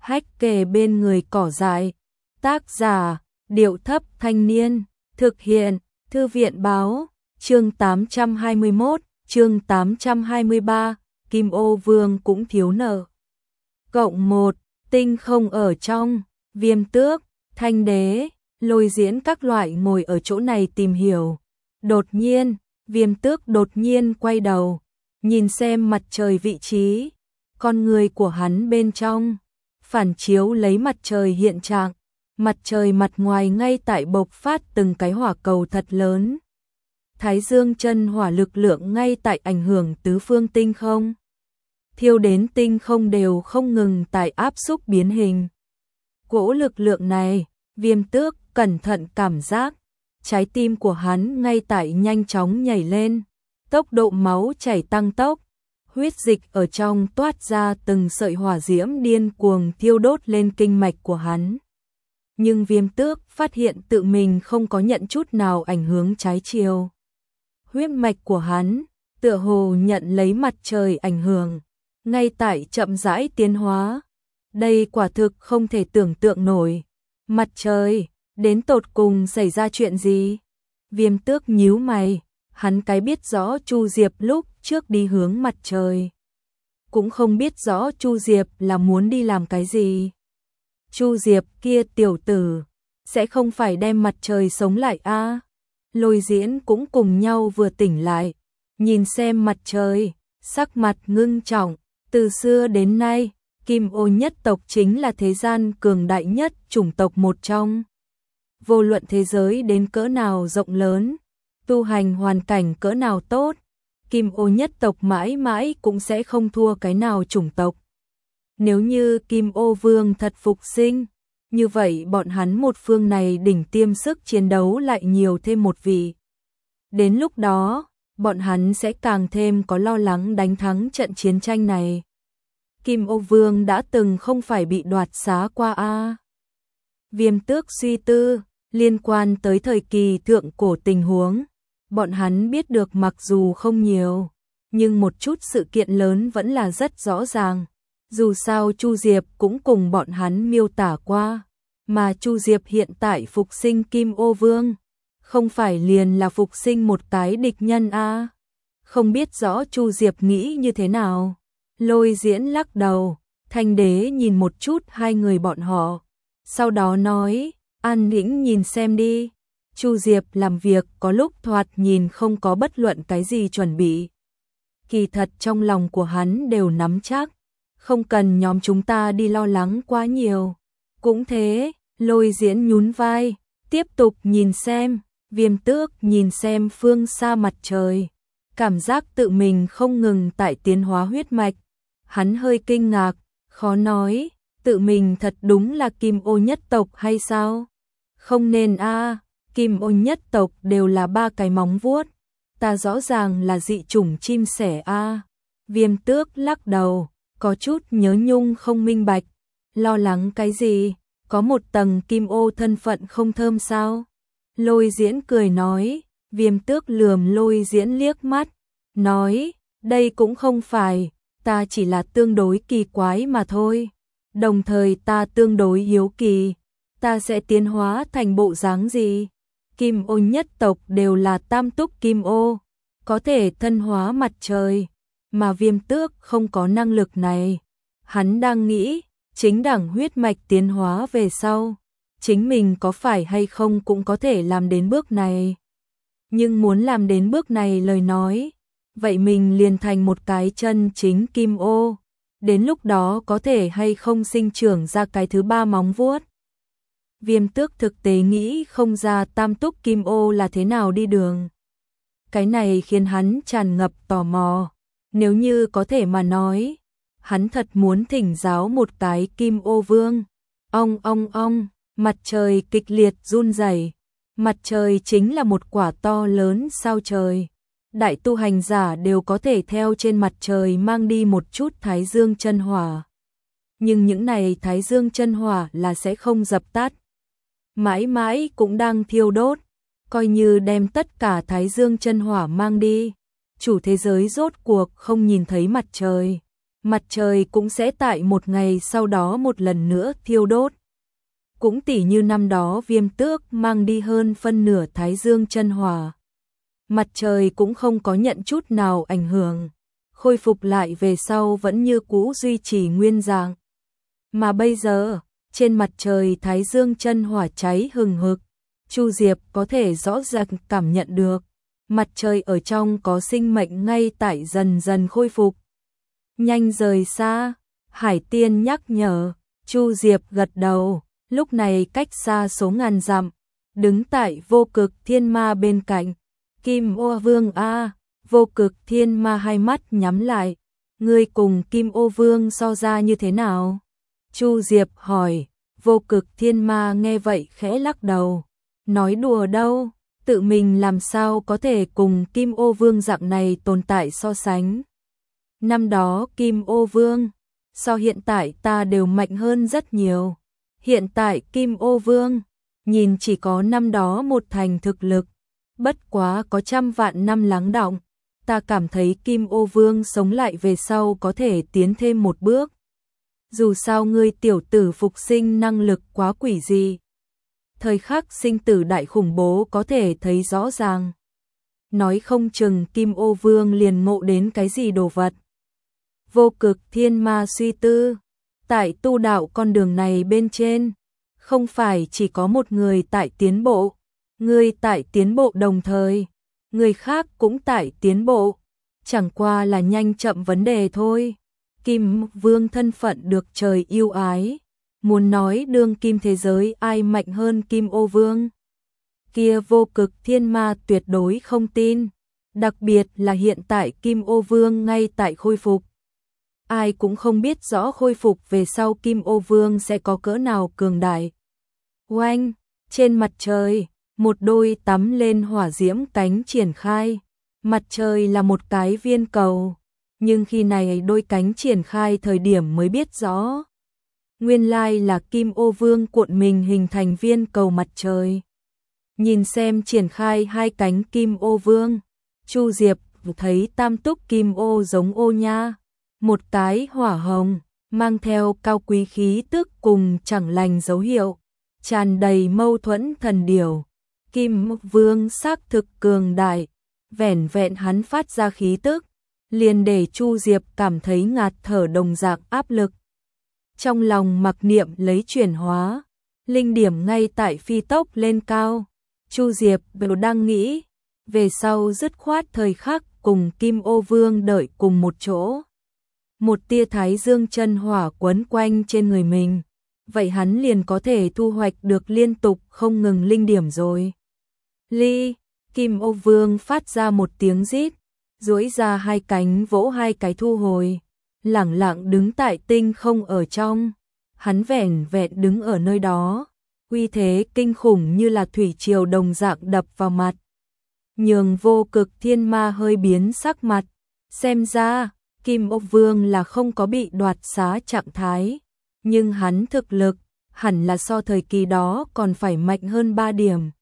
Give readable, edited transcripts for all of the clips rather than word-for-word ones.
hách kề bên người cỏ dại. Tác giả, Điệu Thấp Thanh Niên. Thực hiện, Thư viện Báo. Chương 821, chương 823, Kim Ô Vương cũng thiếu nợ. Cộng 1, Tinh Không ở trong. Viêm Tước, Thanh Đế, Lôi Diễn các loại ngồi ở chỗ này tìm hiểu. Đột nhiên, Viêm Tước đột nhiên quay đầu, nhìn xem mặt trời vị trí. Con người của hắn bên trong phản chiếu lấy mặt trời hiện trạng, mặt trời mặt ngoài ngay tại bộc phát từng cái hỏa cầu thật lớn. Thái Dương chân hỏa lực lượng ngay tại ảnh hưởng tứ phương tinh không. Thiêu đến tinh không đều không ngừng tại áp xúc biến hình. Cỗ lực lượng này, Viêm Tước cẩn thận cảm giác, trái tim của hắn ngay tại nhanh chóng nhảy lên, tốc độ máu chảy tăng tốc, huyết dịch ở trong toát ra từng sợi hỏa diễm điên cuồng thiêu đốt lên kinh mạch của hắn. Nhưng Viêm Tước phát hiện tự mình không có nhận chút nào ảnh hưởng trái chiều. Huyết mạch của hắn, tựa hồ nhận lấy mặt trời ảnh hưởng, ngay tại chậm rãi tiến hóa. Đây quả thực không thể tưởng tượng nổi. Mặt trời, đến tột cùng xảy ra chuyện gì? Viêm Tước nhíu mày, hắn cái biết rõ Chu Diệp lúc trước đi hướng mặt trời, cũng không biết rõ Chu Diệp là muốn đi làm cái gì. Chu Diệp kia tiểu tử, sẽ không phải đem mặt trời sống lại a? Lôi Diễn cũng cùng nhau vừa tỉnh lại, nhìn xem mặt trời, sắc mặt ngưng trọng. Từ xưa đến nay, Kim Ô nhất tộc chính là thế gian cường đại nhất chủng tộc một trong. Vô luận thế giới đến cỡ nào rộng lớn, tu hành hoàn cảnh cỡ nào tốt, Kim Ô nhất tộc mãi mãi cũng sẽ không thua cái nào chủng tộc. Nếu như Kim Ô Vương thật phục sinh, như vậy bọn hắn một phương này đỉnh tiêm sức chiến đấu lại nhiều thêm một vị. Đến lúc đó, bọn hắn sẽ càng thêm có lo lắng đánh thắng trận chiến tranh này. Kim Ô Vương đã từng không phải bị đoạt xá qua a? Viêm Tước suy tư, liên quan tới thời kỳ thượng cổ tình huống, bọn hắn biết được mặc dù không nhiều, nhưng một chút sự kiện lớn vẫn là rất rõ ràng. Dù sao Chu Diệp cũng cùng bọn hắn miêu tả qua, mà Chu Diệp hiện tại phục sinh Kim Ô Vương, không phải liền là phục sinh một cái địch nhân a? Không biết rõ Chu Diệp nghĩ như thế nào. Lôi Diễn lắc đầu, Thanh Đế nhìn một chút hai người bọn họ, sau đó nói, an tĩnh nhìn xem đi. Chu Diệp làm việc có lúc thoạt nhìn không có bất luận cái gì chuẩn bị. Kỳ thật trong lòng của hắn đều nắm chắc, không cần nhóm chúng ta đi lo lắng quá nhiều. Cũng thế, Lôi Diễn nhún vai, tiếp tục nhìn xem. Viêm Tước nhìn xem phương xa mặt trời, cảm giác tự mình không ngừng tại tiến hóa huyết mạch. Hắn hơi kinh ngạc, khó nói, tự mình thật đúng là Kim Ô nhất tộc hay sao? Không nên a, Kim Ô nhất tộc đều là ba cái móng vuốt, ta rõ ràng là dị chủng chim sẻ a. Viêm Tước lắc đầu, có chút nhớ nhung không minh bạch, lo lắng cái gì, có một tầng Kim Ô thân phận không thơm sao? Lôi Diễn cười nói. Viêm Tước lườm Lôi Diễn liếc mắt, nói, đây cũng không phải, ta chỉ là tương đối kỳ quái mà thôi. Đồng thời ta tương đối hiếu kỳ, ta sẽ tiến hóa thành bộ dáng gì? Kim Ô nhất tộc đều là tam túc Kim Ô, có thể thân hóa mặt trời, mà Viêm Tước không có năng lực này. Hắn đang nghĩ, chính đẳng huyết mạch tiến hóa về sau, chính mình có phải hay không cũng có thể làm đến bước này. Nhưng muốn làm đến bước này lời nói, vậy mình liền thành một cái chân chính Kim Ô, đến lúc đó có thể hay không sinh trưởng ra cái thứ ba móng vuốt. Viêm Tước thực tế nghĩ không ra tam túc Kim Ô là thế nào đi đường. Cái này khiến hắn tràn ngập tò mò, nếu như có thể mà nói, hắn thật muốn thỉnh giáo một cái Kim Ô Vương. Ong ong ong, mặt trời kịch liệt run rẩy. Mặt trời chính là một quả to lớn sao trời. Đại tu hành giả đều có thể theo trên mặt trời mang đi một chút Thái Dương chân hỏa. Nhưng những này Thái Dương chân hỏa là sẽ không dập tắt. Mãi mãi cũng đang thiêu đốt. Coi như đem tất cả Thái Dương chân hỏa mang đi, chủ thế giới rốt cuộc không nhìn thấy mặt trời. mặt trời cũng sẽ tại một ngày sau đó một lần nữa thiêu đốt. Cũng tỉ như năm đó Viêm Tước mang đi hơn phân nửa Thái Dương chân hỏa. Mặt trời cũng không có nhận chút nào ảnh hưởng, khôi phục lại về sau vẫn như cũ duy trì nguyên dạng. Mà bây giờ, trên mặt trời Thái Dương chân hỏa cháy hừng hực, Chu Diệp có thể rõ ràng cảm nhận được, mặt trời ở trong có sinh mệnh ngay tại dần dần khôi phục. Nhanh rời xa, Hải Tiên nhắc nhở, Chu Diệp gật đầu, lúc này cách xa số ngàn dặm, đứng tại Vô Cực Thiên Ma bên cạnh. Kim Ô Vương a, Vô Cực Thiên Ma hai mắt nhắm lại, ngươi cùng Kim Ô Vương so ra như thế nào? Chu Diệp hỏi. Vô Cực Thiên Ma nghe vậy khẽ lắc đầu, nói đùa đâu, tự mình làm sao có thể cùng Kim Ô Vương dạng này tồn tại so sánh. Năm đó Kim Ô Vương, so hiện tại ta đều mạnh hơn rất nhiều. Hiện tại Kim Ô Vương, nhìn chỉ có năm đó một thành thực lực, bất quá có trăm vạn năm lắng đọng. Ta cảm thấy Kim Ô Vương sống lại về sau có thể tiến thêm một bước. Dù sao ngươi tiểu tử phục sinh năng lực quá quỷ dị. Thời khắc sinh tử đại khủng bố có thể thấy rõ ràng. Nói không chừng Kim Ô Vương liền ngộ đến cái gì đồ vật. Vô Cực Thiên Ma suy tư, tại tu đạo con đường này bên trên, không phải chỉ có một người tại tiến bộ, người tại tiến bộ đồng thời, người khác cũng tại tiến bộ, chẳng qua là nhanh chậm vấn đề thôi. Kim Vương thân phận được trời yêu ái, muốn nói đương kim thế giới ai mạnh hơn Kim Ô Vương. Kia Vô Cực Thiên Ma tuyệt đối không tin, đặc biệt là hiện tại Kim Ô Vương ngay tại khôi phục. Ai cũng không biết rõ khôi phục về sau Kim Ô Vương sẽ có cỡ nào cường đại. Oanh, trên mặt trời, một đôi tắm lên hỏa diễm cánh triển khai. Mặt trời là một cái viên cầu, nhưng khi này đôi cánh triển khai thời điểm mới biết rõ. Nguyên lai là Kim Ô Vương cuộn mình hình thành viên cầu mặt trời. Nhìn xem triển khai hai cánh Kim Ô Vương, Chu Diệp thấy tam túc Kim Ô giống ô nha. Một cái hỏa hồng, mang theo cao quý khí tức cùng chẳng lành dấu hiệu, tràn đầy mâu thuẫn thần điều. Kim Vương xác thực cường đại, vẻn vẹn hắn phát ra khí tức, liền để Chu Diệp cảm thấy ngạt thở đồng dạng áp lực. Trong lòng mặc niệm lấy chuyển hóa, linh điểm ngay tại phi tốc lên cao. Chu Diệp đều đang nghĩ, về sau dứt khoát thời khắc cùng Kim Ô Vương đợi cùng một chỗ. Một tia Thái Dương chân hỏa quấn quanh trên người mình, vậy hắn liền có thể thu hoạch được liên tục không ngừng linh điểm rồi. Ly, Kim Ô Vương phát ra một tiếng rít, duỗi ra hai cánh vỗ hai cái thu hồi, lẳng lặng đứng tại tinh không ở trong. Hắn vẻn vẹn đứng ở nơi đó, uy thế kinh khủng như là thủy triều đồng dạng đập vào mặt. Nhường Vô Cực Thiên Ma hơi biến sắc mặt, xem ra Kim Ô Vương là không có bị đoạt xá trạng thái, nhưng hắn thực lực hẳn là so thời kỳ đó còn phải mạnh hơn 3 điểm.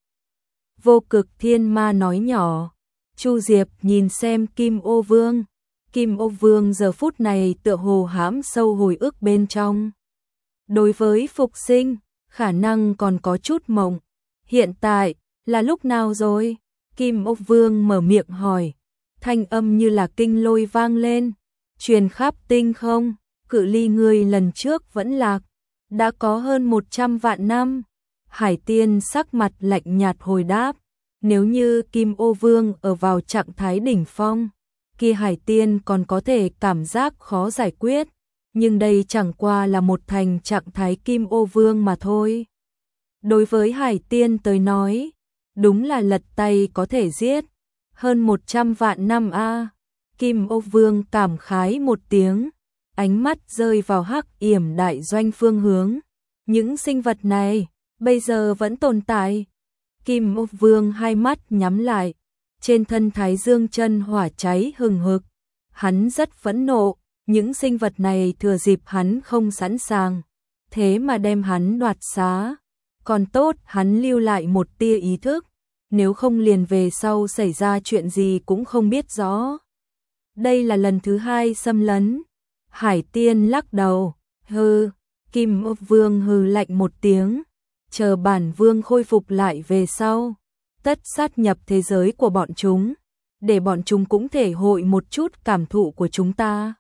Vô Cực Thiên Ma nói nhỏ. Chu Diệp nhìn xem Kim Ô Vương. Kim Ô Vương giờ phút này tựa hồ hãm sâu hồi ức bên trong. Đối với phục sinh, khả năng còn có chút mộng. Hiện tại, là lúc nào rồi? Kim Ô Vương mở miệng hỏi. Thanh âm như là kinh lôi vang lên, truyền khắp tinh không, cự ly người lần trước vẫn lạc, đã có hơn 100 vạn năm. Hải Tiên sắc mặt lạnh nhạt hồi đáp, nếu như Kim Ô Vương ở vào trạng thái đỉnh phong, kia Hải Tiên còn có thể cảm giác khó giải quyết, nhưng đây chẳng qua là một thành trạng thái Kim Ô Vương mà thôi. Đối với Hải Tiên tới nói, đúng là lật tay có thể giết, hơn 100 vạn năm a. Kim Ô Vương cảm khái một tiếng, ánh mắt rơi vào Hắc Yểm đại doanh phương hướng. Những sinh vật này bây giờ vẫn tồn tại. Kim Ô Vương hai mắt nhắm lại, trên thân Thái Dương chân hỏa cháy hừng hực. Hắn rất phẫn nộ, những sinh vật này thừa dịp hắn không sẵn sàng, thế mà đem hắn đoạt xá. Còn tốt hắn lưu lại một tia ý thức, nếu không liền về sau xảy ra chuyện gì cũng không biết rõ. Đây là lần thứ 2 xâm lấn, Hải Tiên lắc đầu, hừ. Kim Ô Vương hừ lạnh một tiếng, chờ bản vương khôi phục lại về sau, tất sát nhập thế giới của bọn chúng, để bọn chúng cũng thể hội một chút cảm thụ của chúng ta.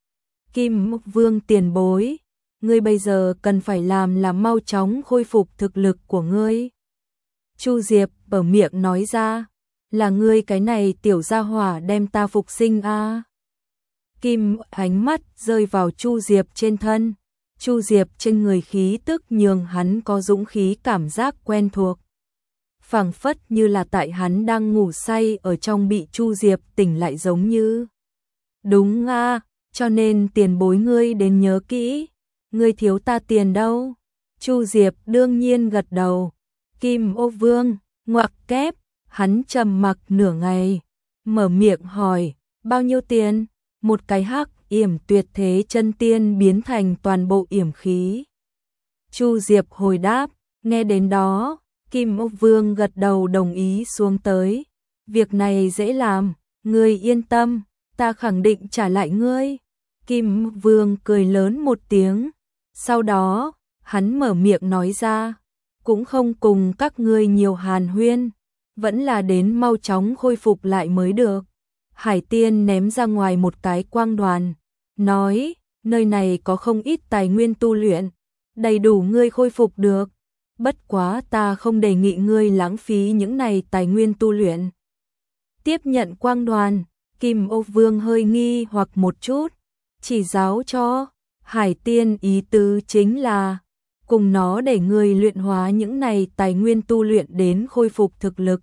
Kim Ô Vương tiền bối, ngươi bây giờ cần phải làm là mau chóng khôi phục thực lực của ngươi. Chu Diệp bở miệng nói ra, là ngươi cái này tiểu gia hỏa đem ta phục sinh a. Kim ánh mắt rơi vào Chu Diệp trên thân. Chu Diệp trên người khí tức nhường hắn có dũng khí cảm giác quen thuộc. Phảng phất như là tại hắn đang ngủ say ở trong bị Chu Diệp tỉnh lại giống như. Đúng a, cho nên tiền bối ngươi đến nhớ kỹ, ngươi thiếu ta tiền đâu. Chu Diệp đương nhiên gật đầu. Kim Ô Vương, ngoặc kép, hắn trầm mặc nửa ngày, mở miệng hỏi, bao nhiêu tiền? Một cái hắc yểm tuyệt thế chân tiên biến thành toàn bộ yểm khí. Chu Diệp hồi đáp, nghe đến đó, Kim Ô Vương gật đầu đồng ý xuống tới. Việc này dễ làm, ngươi yên tâm, ta khẳng định trả lại ngươi. Kim Ô Vương cười lớn một tiếng, sau đó, hắn mở miệng nói ra, cũng không cùng các ngươi nhiều hàn huyên, vẫn là đến mau chóng khôi phục lại mới được. Hải Tiên ném ra ngoài một cái quang đoàn, nói, nơi này có không ít tài nguyên tu luyện, đầy đủ ngươi khôi phục được. Bất quá ta không đề nghị ngươi lãng phí những này tài nguyên tu luyện. Tiếp nhận quang đoàn, Kim Ô Vương hơi nghi hoặc một chút, chỉ giáo cho. Hải Tiên ý tứ chính là, cùng nó để ngươi luyện hóa những này tài nguyên tu luyện đến khôi phục thực lực.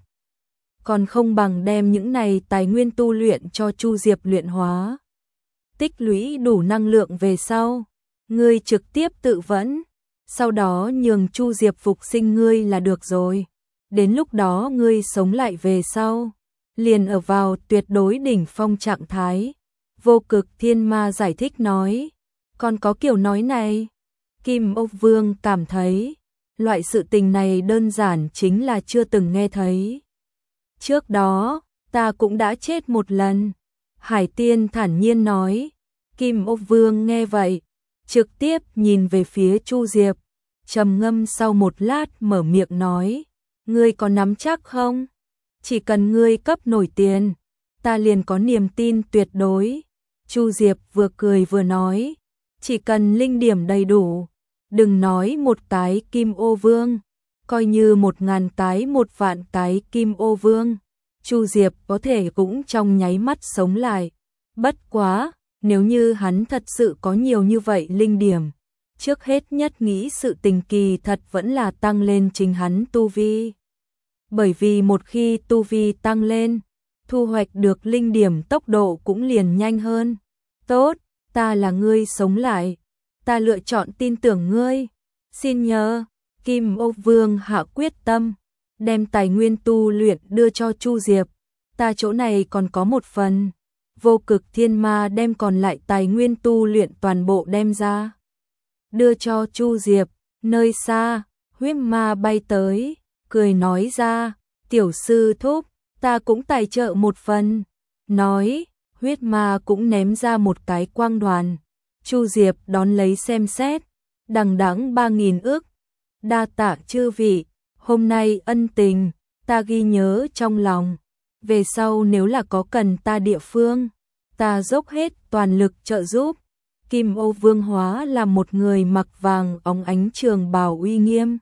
Còn không bằng đem những này tài nguyên tu luyện cho Chu Diệp luyện hóa. Tích lũy đủ năng lượng về sau, ngươi trực tiếp tự vẫn, sau đó nhường Chu Diệp phục sinh ngươi là được rồi. Đến lúc đó ngươi sống lại về sau, liền ở vào tuyệt đối đỉnh phong trạng thái. Vô Cực Thiên Ma giải thích nói, còn có kiểu nói này. Kim Ô Vương cảm thấy, loại sự tình này đơn giản chính là chưa từng nghe thấy. Trước đó, ta cũng đã chết một lần. Hải Tiên thản nhiên nói. Kim Ô Vương nghe vậy, trực tiếp nhìn về phía Chu Diệp, trầm ngâm sau một lát mở miệng nói, ngươi có nắm chắc không? Chỉ cần ngươi cấp nổi tiền, ta liền có niềm tin tuyệt đối. Chu Diệp vừa cười vừa nói, chỉ cần linh điểm đầy đủ, đừng nói một cái Kim Ô Vương, coi như 1000 cái 1.000 cái Kim Ô Vương, Chu Diệp có thể cũng trong nháy mắt sống lại. Bất quá, nếu như hắn thật sự có nhiều như vậy linh điểm, trước hết nhất nghĩ sự tình kỳ thật vẫn là tăng lên chính hắn tu vi. Bởi vì một khi tu vi tăng lên, thu hoạch được linh điểm tốc độ cũng liền nhanh hơn. Tốt, ta là ngươi sống lại, ta lựa chọn tin tưởng ngươi. Xin nhờ, Kim Ô Vương hạ quyết tâm, đem tài nguyên tu luyện đưa cho Chu Diệp, ta chỗ này còn có một phần. Vô Cực Thiên Ma đem còn lại tài nguyên tu luyện toàn bộ đem ra, đưa cho Chu Diệp. Nơi xa, huyết ma bay tới, cười nói ra, tiểu sư thúc, ta cũng tài trợ một phần. Nói, huyết ma cũng ném ra một cái quang đoàn. Chu Diệp đón lấy xem xét, đằng đẵng 3000 ức. Đa tạ chư vị, hôm nay ân tình, ta ghi nhớ trong lòng. Về sau nếu là có cần ta địa phương, ta dốc hết toàn lực trợ giúp. Kim Ô Vương hóa là một người mặc vàng óng ánh trường bào uy nghiêm.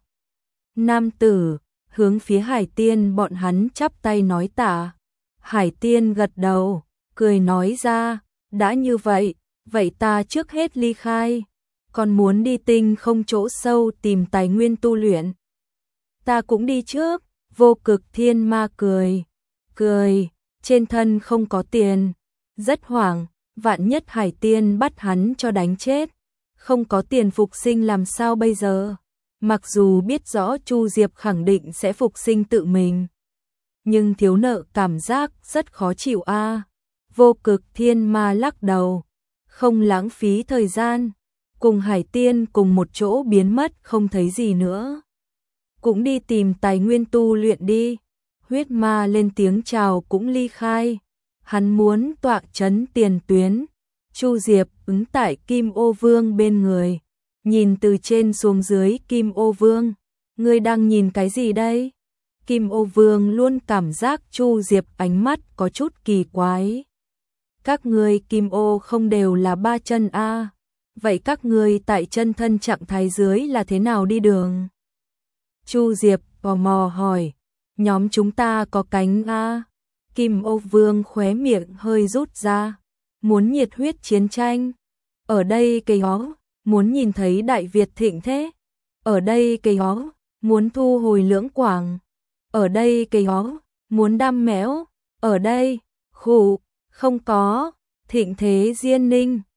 Nam tử, hướng phía Hải Tiên bọn hắn chắp tay nói tạ. Hải Tiên gật đầu, cười nói ra, đã như vậy, vậy ta trước hết ly khai. Còn muốn đi tinh không chỗ sâu tìm tài nguyên tu luyện. Ta cũng đi trước. Vô Cực Thiên Ma cười, trên thân không có tiền, rất hoảng, vạn nhất Hải Tiên bắt hắn cho đánh chết, không có tiền phục sinh làm sao bây giờ? Mặc dù biết rõ Chu Diệp khẳng định sẽ phục sinh tự mình, nhưng thiếu nợ cảm giác rất khó chịu a. Vô Cực Thiên Ma lắc đầu, không lãng phí thời gian, cùng Hải Tiên cùng một chỗ biến mất không thấy gì nữa. Cũng đi tìm tài nguyên tu luyện đi. Huyết ma lên tiếng chào cũng ly khai. Hắn muốn tọa chấn tiền tuyến, Chu Diệp ứng tại Kim Ô Vương bên người, nhìn từ trên xuống dưới Kim Ô Vương, ngươi đang nhìn cái gì đây? Kim Ô Vương luôn cảm giác Chu Diệp ánh mắt có chút kỳ quái. Các ngươi Kim Ô không đều là 3 chân a? Vậy các ngươi tại chân thân trạng thái dưới là thế nào đi đường? Chu Diệp tò mò hỏi, nhóm chúng ta có cánh a? Kim Ô Vương khóe miệng hơi rút ra, muốn nhiệt huyết chiến tranh. Ở đây cây ó, muốn nhìn thấy Đại Việt thịnh thế. Ở đây cây ó, muốn thu hồi Lưỡng Quảng. Ở đây cây ó, muốn đam mẽo. Ở đây, khụ, không có, thịnh thế Diên Ninh.